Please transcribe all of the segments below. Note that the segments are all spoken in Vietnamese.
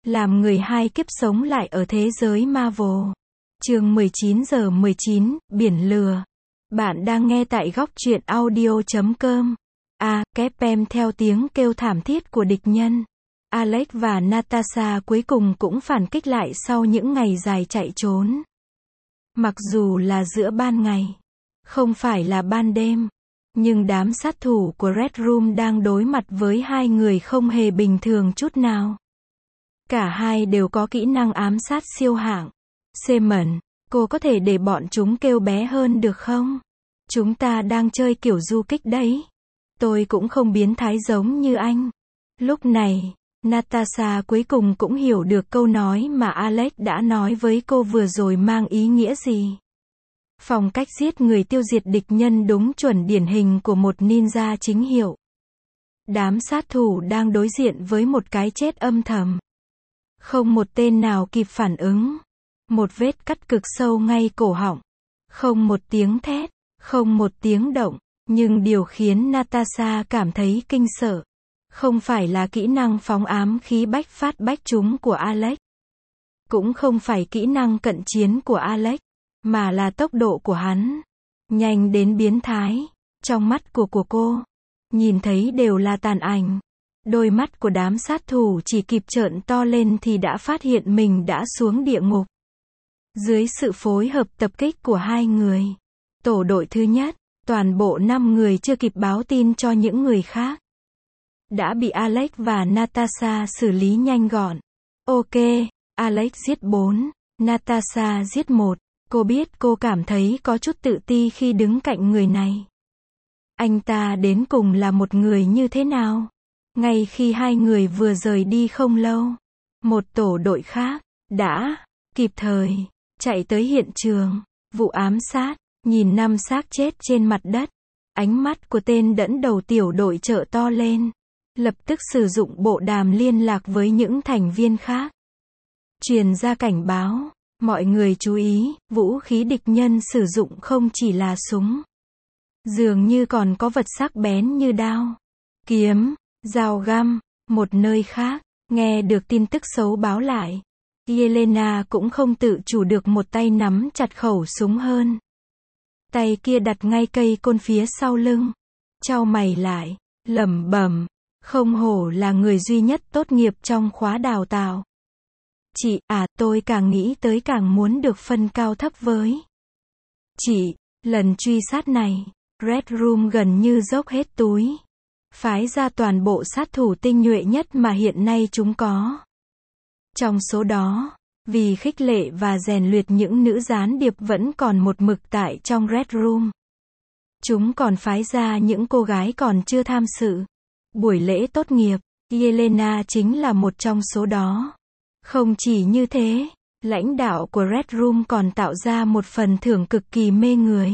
làm người hai kiếp sống lại ở thế giới Marvel. Chương 19:19, Biển lửa. Bạn đang nghe tại góc truyện audio.com. Kepem theo tiếng kêu thảm thiết của địch nhân. Alex và Natasha cuối cùng cũng phản kích lại sau những ngày dài chạy trốn. Mặc dù là giữa ban ngày, không phải là ban đêm, nhưng đám sát thủ của Red Room đang đối mặt với hai người không hề bình thường chút nào. Cả hai đều có kỹ năng ám sát siêu hạng. Simon, cô có thể để bọn chúng kêu bé hơn được không? Chúng ta đang chơi kiểu du kích đấy. Tôi cũng không biến thái giống như anh. Lúc này, Natasha cuối cùng cũng hiểu được câu nói mà Alex đã nói với cô vừa rồi mang ý nghĩa gì. Phong cách giết người tiêu diệt địch nhân đúng chuẩn điển hình của một ninja chính hiệu. Đám sát thủ đang đối diện với một cái chết âm thầm. Không một tên nào kịp phản ứng. Một vết cắt cực sâu ngay cổ họng. Không một tiếng thét, không một tiếng động. Nhưng điều khiến Natasha cảm thấy kinh sợ, không phải là kỹ năng phóng ám khí bách phát bách trúng của Alex. Cũng không phải kỹ năng cận chiến của Alex, mà là tốc độ của hắn. Nhanh đến biến thái. Trong mắt của cô, nhìn thấy đều là tàn ảnh. Đôi mắt của đám sát thủ chỉ kịp trợn to lên thì đã phát hiện mình đã xuống địa ngục. Dưới sự phối hợp tập kích của hai người, tổ đội thứ nhất, toàn bộ 5 người chưa kịp báo tin cho những người khác, đã bị Alex và Natasha xử lý nhanh gọn. Ok, Alex giết 4, Natasha giết 1. Cô biết cô cảm thấy có chút tự ti khi đứng cạnh người này. Anh ta đến cùng là một người như thế nào? Ngay khi hai người vừa rời đi không lâu, một tổ đội khác đã kịp thời chạy tới hiện trường vụ ám sát, nhìn 5 xác chết trên mặt đất. Ánh mắt của tên dẫn đầu tiểu đội trợ to lên, lập tức sử dụng bộ đàm liên lạc với những thành viên khác. Truyền ra cảnh báo, mọi người chú ý, vũ khí địch nhân sử dụng không chỉ là súng. Dường như còn có vật sắc bén như đao, kiếm, dao găm. Một nơi khác, nghe được tin tức xấu báo lại, Yelena cũng không tự chủ được một tay nắm chặt khẩu súng hơn. Tay kia đặt ngay cây côn phía sau lưng. Chau mày lại, lẩm bẩm, không hổ là người duy nhất tốt nghiệp trong khóa đào tạo. Chị, tôi càng nghĩ tới càng muốn được phân cao thấp với chị. Lần truy sát này, Red Room gần như dốc hết túi. Phái ra toàn bộ sát thủ tinh nhuệ nhất mà hiện nay chúng có. Trong số đó, vì khích lệ và rèn luyện những nữ gián điệp vẫn còn một mực tại trong Red Room, chúng còn phái ra những cô gái còn chưa tham dự buổi lễ tốt nghiệp. Yelena chính là một trong số đó. Không chỉ như thế, lãnh đạo của Red Room còn tạo ra một phần thưởng cực kỳ mê người.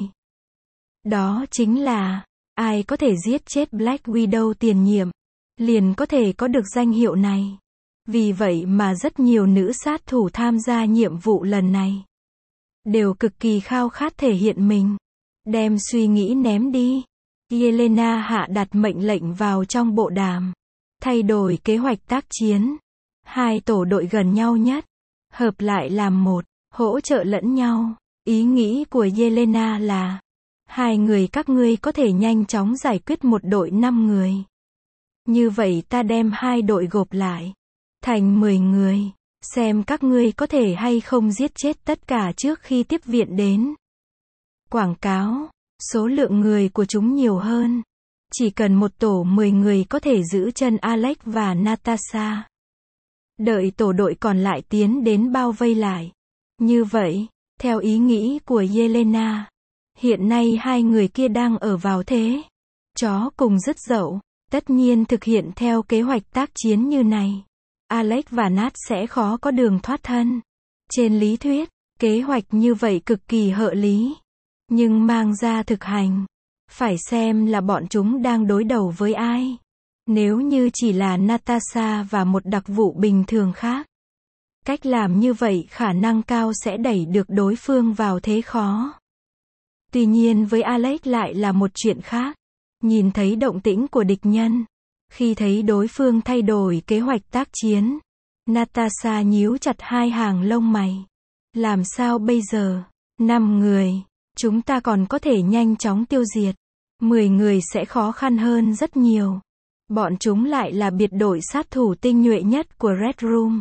Đó chính là, ai có thể giết chết Black Widow tiền nhiệm, liền có thể có được danh hiệu này. Vì vậy mà rất nhiều nữ sát thủ tham gia nhiệm vụ lần này đều cực kỳ khao khát thể hiện mình. Đem suy nghĩ ném đi. Yelena hạ đặt mệnh lệnh vào trong bộ đàm. Thay đổi kế hoạch tác chiến. Hai tổ đội gần nhau nhất, hợp lại làm một, hỗ trợ lẫn nhau. Ý nghĩ của Yelena là, hai người các ngươi có thể nhanh chóng giải quyết một đội 5 người. Như vậy ta đem hai đội gộp lại thành 10 người, xem các ngươi có thể hay không giết chết tất cả trước khi tiếp viện đến. Quảng cáo, số lượng người của chúng nhiều hơn. Chỉ cần một tổ 10 người có thể giữ chân Alex và Natasha. Đợi tổ đội còn lại tiến đến bao vây lại. Như vậy, theo ý nghĩ của Yelena, hiện nay hai người kia đang ở vào thế chó cùng rứt dậu. Tất nhiên thực hiện theo kế hoạch tác chiến như này, Alex và Nat sẽ khó có đường thoát thân. Trên lý thuyết, kế hoạch như vậy cực kỳ hợp lý. Nhưng mang ra thực hành, phải xem là bọn chúng đang đối đầu với ai. Nếu như chỉ là Natasha và một đặc vụ bình thường khác, cách làm như vậy khả năng cao sẽ đẩy được đối phương vào thế khó. Tuy nhiên với Alex lại là một chuyện khác. Nhìn thấy động tĩnh của địch nhân, khi thấy đối phương thay đổi kế hoạch tác chiến, Natasha nhíu chặt hai hàng lông mày. Làm sao bây giờ? 5 người. Chúng ta còn có thể nhanh chóng tiêu diệt. 10 người sẽ khó khăn hơn rất nhiều. Bọn chúng lại là biệt đội sát thủ tinh nhuệ nhất của Red Room.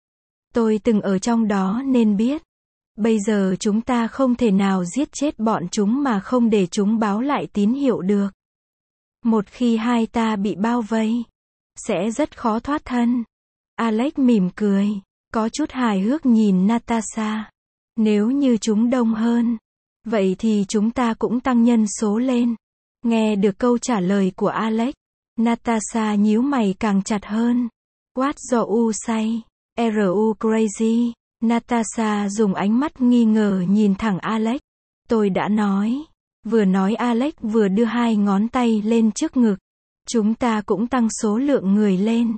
Tôi từng ở trong đó nên biết. Bây giờ chúng ta không thể nào giết chết bọn chúng mà không để chúng báo lại tín hiệu được. Một khi hai ta bị bao vây, sẽ rất khó thoát thân. Alex mỉm cười, có chút hài hước nhìn Natasha. Nếu như chúng đông hơn, vậy thì chúng ta cũng tăng nhân số lên. Nghe được câu trả lời của Alex, Natasha nhíu mày càng chặt hơn. What do you say? Are crazy? Natasha dùng ánh mắt nghi ngờ nhìn thẳng Alex. Tôi đã nói. Vừa nói Alex vừa đưa hai ngón tay lên trước ngực. Chúng ta cũng tăng số lượng người lên.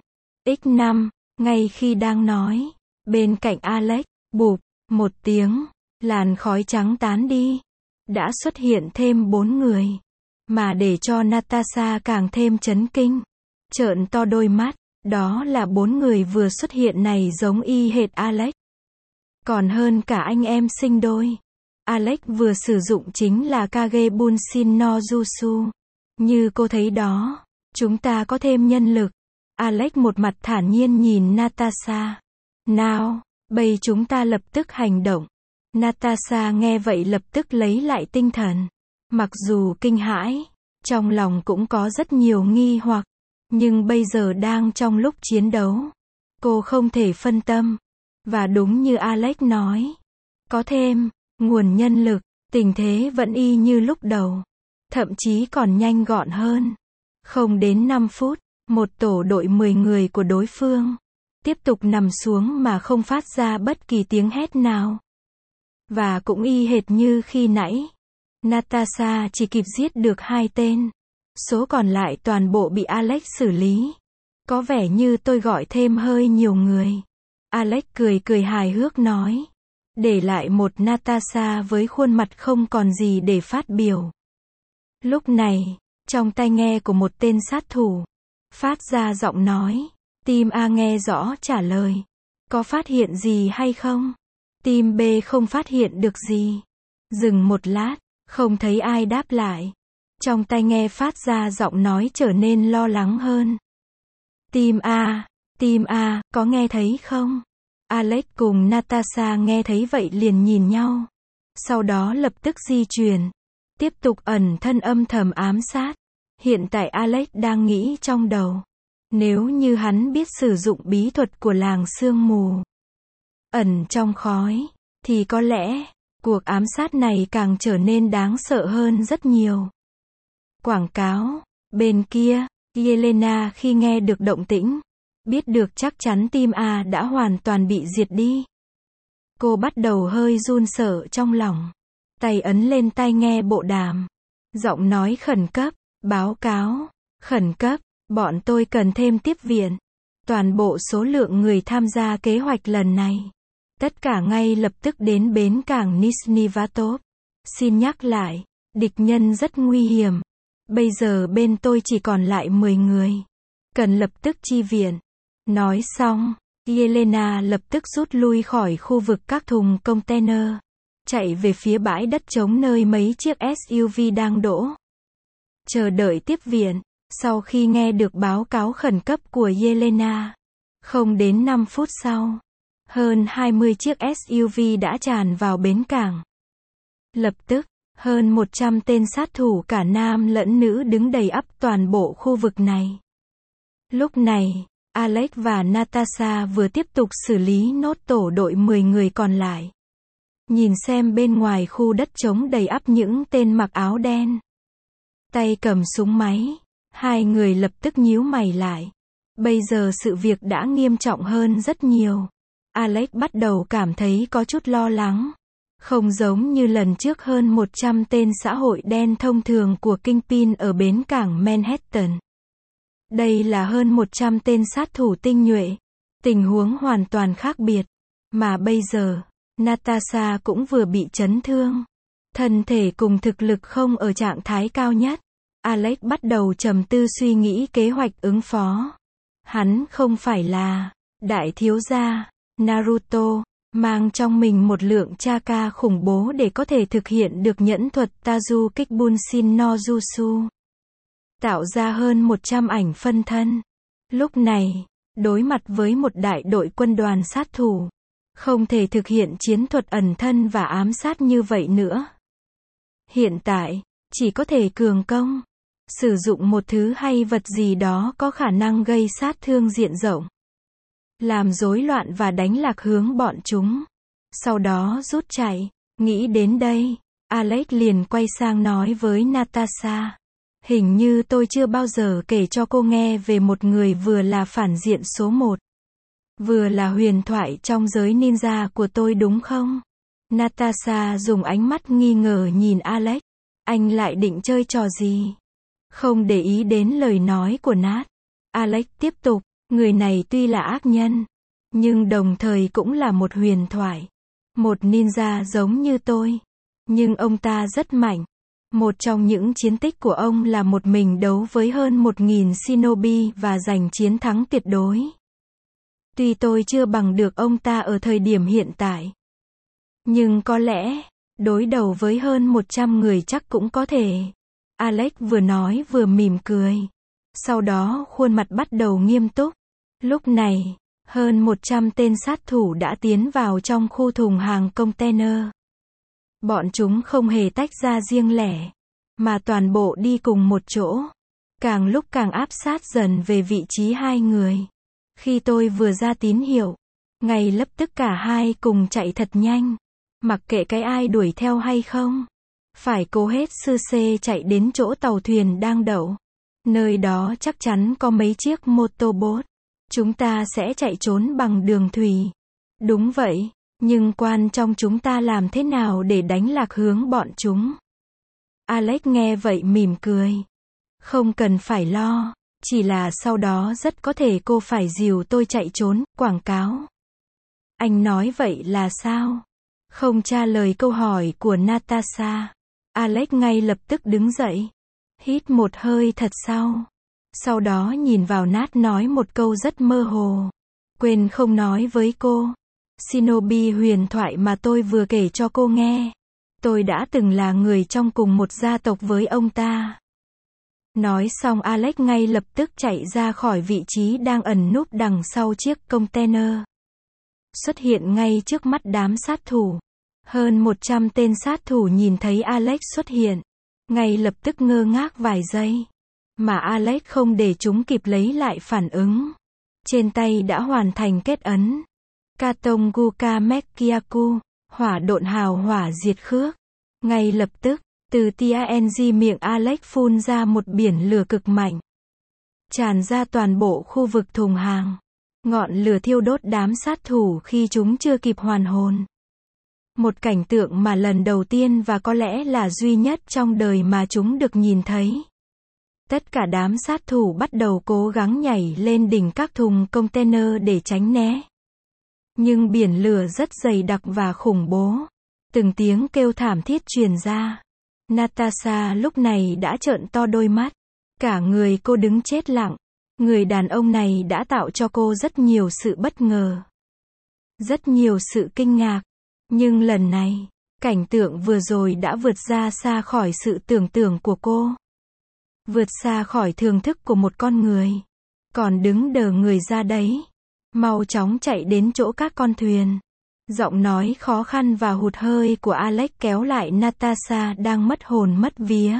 X5, ngay khi đang nói. Bên cạnh Alex, bụp, một tiếng, làn khói trắng tán đi. Đã xuất hiện thêm 4 người. Mà để cho Natasha càng thêm chấn kinh. Trợn to đôi mắt, đó là 4 người vừa xuất hiện này giống y hệt Alex. Còn hơn cả anh em sinh đôi. Alex vừa sử dụng chính là Kage Bunshin no Jutsu. Như cô thấy đó, chúng ta có thêm nhân lực. Alex một mặt thản nhiên nhìn Natasha. Nào, bây chúng ta lập tức hành động. Natasha nghe vậy lập tức lấy lại tinh thần. Mặc dù kinh hãi, trong lòng cũng có rất nhiều nghi hoặc. Nhưng bây giờ đang trong lúc chiến đấu. Cô không thể phân tâm. Và đúng như Alex nói. Có thêm nguồn nhân lực, tình thế vẫn y như lúc đầu. Thậm chí còn nhanh gọn hơn. Không đến 5 phút, một tổ đội 10 người của đối phương tiếp tục nằm xuống mà không phát ra bất kỳ tiếng hét nào. Và cũng y hệt như khi nãy. Natasha chỉ kịp giết được 2 tên. Số còn lại toàn bộ bị Alex xử lý. Có vẻ như tôi gọi thêm hơi nhiều người. Alex cười cười hài hước nói. Để lại một Natasha với khuôn mặt không còn gì để phát biểu. Lúc này, trong tai nghe của một tên sát thủ, phát ra giọng nói. Team A nghe rõ trả lời. Có phát hiện gì hay không? Team B không phát hiện được gì. Dừng một lát, không thấy ai đáp lại. Trong tai nghe phát ra giọng nói trở nên lo lắng hơn. Team A, có nghe thấy không? Alex cùng Natasha nghe thấy vậy liền nhìn nhau. Sau đó lập tức di chuyển. Tiếp tục ẩn thân âm thầm ám sát. Hiện tại Alex đang nghĩ trong đầu. Nếu như hắn biết sử dụng bí thuật của làng sương mù, ẩn trong khói, thì có lẽ, cuộc ám sát này càng trở nên đáng sợ hơn rất nhiều. Quảng cáo. Bên kia, Yelena khi nghe được động tĩnh, biết được chắc chắn team A đã hoàn toàn bị diệt đi. Cô bắt đầu hơi run sợ trong lòng. Tay ấn lên tai nghe bộ đàm. Giọng nói khẩn cấp, báo cáo, khẩn cấp, bọn tôi cần thêm tiếp viện. Toàn bộ số lượng người tham gia kế hoạch lần này. Tất cả ngay lập tức đến bến cảng Nizhny Vatov. Xin nhắc lại, địch nhân rất nguy hiểm. Bây giờ bên tôi chỉ còn lại 10 người. Cần lập tức chi viện. Nói xong, Yelena lập tức rút lui khỏi khu vực các thùng container. Chạy về phía bãi đất trống nơi mấy chiếc SUV đang đỗ. Chờ đợi tiếp viện. Sau khi nghe được báo cáo khẩn cấp của Yelena, không đến 5 phút sau, hơn 20 chiếc SUV đã tràn vào bến cảng. Lập tức, hơn 100 tên sát thủ cả nam lẫn nữ đứng đầy ắp toàn bộ khu vực này. Lúc này, Alex và Natasha vừa tiếp tục xử lý nốt tổ đội 10 người còn lại. Nhìn xem bên ngoài khu đất trống đầy ắp những tên mặc áo đen, tay cầm súng máy. Hai người lập tức nhíu mày lại. Bây giờ sự việc đã nghiêm trọng hơn rất nhiều. Alex bắt đầu cảm thấy có chút lo lắng. Không giống như lần trước hơn 100 tên xã hội đen thông thường của Kingpin ở bến cảng Manhattan. Đây là hơn 100 tên sát thủ tinh nhuệ. Tình huống hoàn toàn khác biệt. Mà bây giờ, Natasha cũng vừa bị chấn thương. Thân thể cùng thực lực không ở trạng thái cao nhất. Alex bắt đầu trầm tư suy nghĩ kế hoạch ứng phó. Hắn không phải là Đại thiếu gia, Naruto, mang trong mình một lượng chakra khủng bố để có thể thực hiện được nhẫn thuật Tazu Kikbunshin no Jutsu. Tạo ra hơn 100 ảnh phân thân. Lúc này, đối mặt với một đại đội quân đoàn sát thủ, không thể thực hiện chiến thuật ẩn thân và ám sát như vậy nữa. Hiện tại, chỉ có thể cường công, sử dụng một thứ hay vật gì đó có khả năng gây sát thương diện rộng, làm rối loạn và đánh lạc hướng bọn chúng, sau đó rút chạy. Nghĩ đến đây, Alex liền quay sang nói với Natasha. Hình như tôi chưa bao giờ kể cho cô nghe về một người vừa là phản diện số 1, vừa là huyền thoại trong giới ninja của tôi đúng không? Natasha dùng ánh mắt nghi ngờ nhìn Alex. Anh lại định chơi trò gì? Không để ý đến lời nói của Nat, Alex tiếp tục, người này tuy là ác nhân, nhưng đồng thời cũng là một huyền thoại. Một ninja giống như tôi. Nhưng ông ta rất mạnh. Một trong những chiến tích của ông là một mình đấu với hơn 1.000 shinobi và giành chiến thắng tuyệt đối. Tuy tôi chưa bằng được ông ta ở thời điểm hiện tại, nhưng có lẽ, đối đầu với hơn 100 người chắc cũng có thể. Alex vừa nói vừa mỉm cười. Sau đó khuôn mặt bắt đầu nghiêm túc. Lúc này, hơn 100 tên sát thủ đã tiến vào trong khu thùng hàng container. Bọn chúng không hề tách ra riêng lẻ, mà toàn bộ đi cùng một chỗ. Càng lúc càng áp sát dần về vị trí hai người. Khi tôi vừa ra tín hiệu, ngay lập tức cả hai cùng chạy thật nhanh. Mặc kệ cái ai đuổi theo hay không. Phải cố hết sư xê chạy đến chỗ tàu thuyền đang đậu. Nơi đó chắc chắn có mấy chiếc motorboat. Chúng ta sẽ chạy trốn bằng đường thủy. Đúng vậy, nhưng quan trong chúng ta làm thế nào để đánh lạc hướng bọn chúng? Alex nghe vậy mỉm cười. Không cần phải lo, chỉ là sau đó rất có thể cô phải dìu tôi chạy trốn, quảng cáo. Anh nói vậy là sao? Không trả lời câu hỏi của Natasha. Alex ngay lập tức đứng dậy. Hít một hơi thật sâu. Sau đó nhìn vào Nat nói một câu rất mơ hồ. Quên không nói với cô. Shinobi huyền thoại mà tôi vừa kể cho cô nghe. Tôi đã từng là người trong cùng một gia tộc với ông ta. Nói xong Alex ngay lập tức chạy ra khỏi vị trí đang ẩn núp đằng sau chiếc container. Xuất hiện ngay trước mắt đám sát thủ. Hơn 100 tên sát thủ nhìn thấy Alex xuất hiện. Ngay lập tức ngơ ngác vài giây. Mà Alex không để chúng kịp lấy lại phản ứng. Trên tay đã hoàn thành kết ấn. Katonguka Mekyaku, hỏa độn hào hỏa diệt khước. Ngay lập tức, từ TNG miệng Alex phun ra một biển lửa cực mạnh. Tràn ra toàn bộ khu vực thùng hàng. Ngọn lửa thiêu đốt đám sát thủ khi chúng chưa kịp hoàn hồn. Một cảnh tượng mà lần đầu tiên và có lẽ là duy nhất trong đời mà chúng được nhìn thấy. Tất cả đám sát thủ bắt đầu cố gắng nhảy lên đỉnh các thùng container để tránh né. Nhưng biển lửa rất dày đặc và khủng bố. Từng tiếng kêu thảm thiết truyền ra. Natasha lúc này đã trợn to đôi mắt. Cả người cô đứng chết lặng. Người đàn ông này đã tạo cho cô rất nhiều sự bất ngờ. Rất nhiều sự kinh ngạc. Nhưng lần này, cảnh tượng vừa rồi đã vượt ra xa khỏi sự tưởng tượng của cô. Vượt xa khỏi thưởng thức của một con người. Còn đứng đờ người ra đấy. Mau chóng chạy đến chỗ các con thuyền. Giọng nói khó khăn và hụt hơi của Alex kéo lại Natasha đang mất hồn mất vía.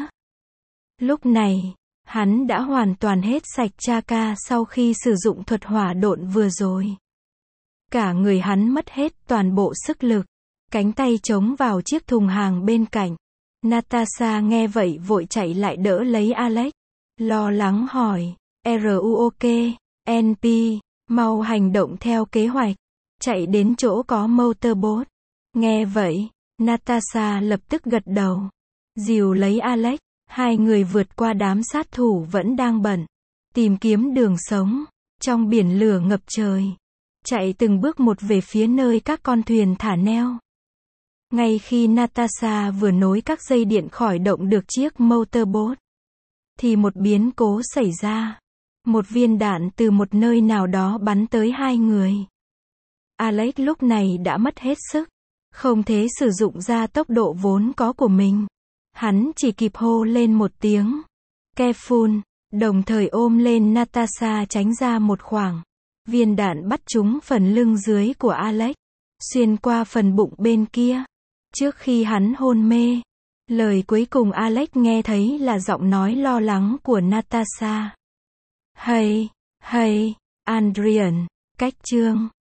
Lúc này, hắn đã hoàn toàn hết sạch chakra sau khi sử dụng thuật hỏa độn vừa rồi. Cả người hắn mất hết toàn bộ sức lực. Cánh tay chống vào chiếc thùng hàng bên cạnh. Natasha nghe vậy vội chạy lại đỡ lấy Alex. Lo lắng hỏi. RUOK, NP, mau hành động theo kế hoạch. Chạy đến chỗ có motorboat. Nghe vậy, Natasha lập tức gật đầu. Dìu lấy Alex. Hai người vượt qua đám sát thủ vẫn đang bận. Tìm kiếm đường sống. Trong biển lửa ngập trời. Chạy từng bước một về phía nơi các con thuyền thả neo. Ngay khi Natasha vừa nối các dây điện khỏi động được chiếc motorboat, thì một biến cố xảy ra. Một viên đạn từ một nơi nào đó bắn tới hai người. Alex lúc này đã mất hết sức. Không thể sử dụng ra tốc độ vốn có của mình. Hắn chỉ kịp hô lên một tiếng. Careful, đồng thời ôm lên Natasha tránh ra một khoảng. Viên đạn bắt trúng phần lưng dưới của Alex. Xuyên qua phần bụng bên kia. Trước khi hắn hôn mê. Lời cuối cùng Alex nghe thấy là giọng nói lo lắng của Natasha. Hey, Adrian, cách chương.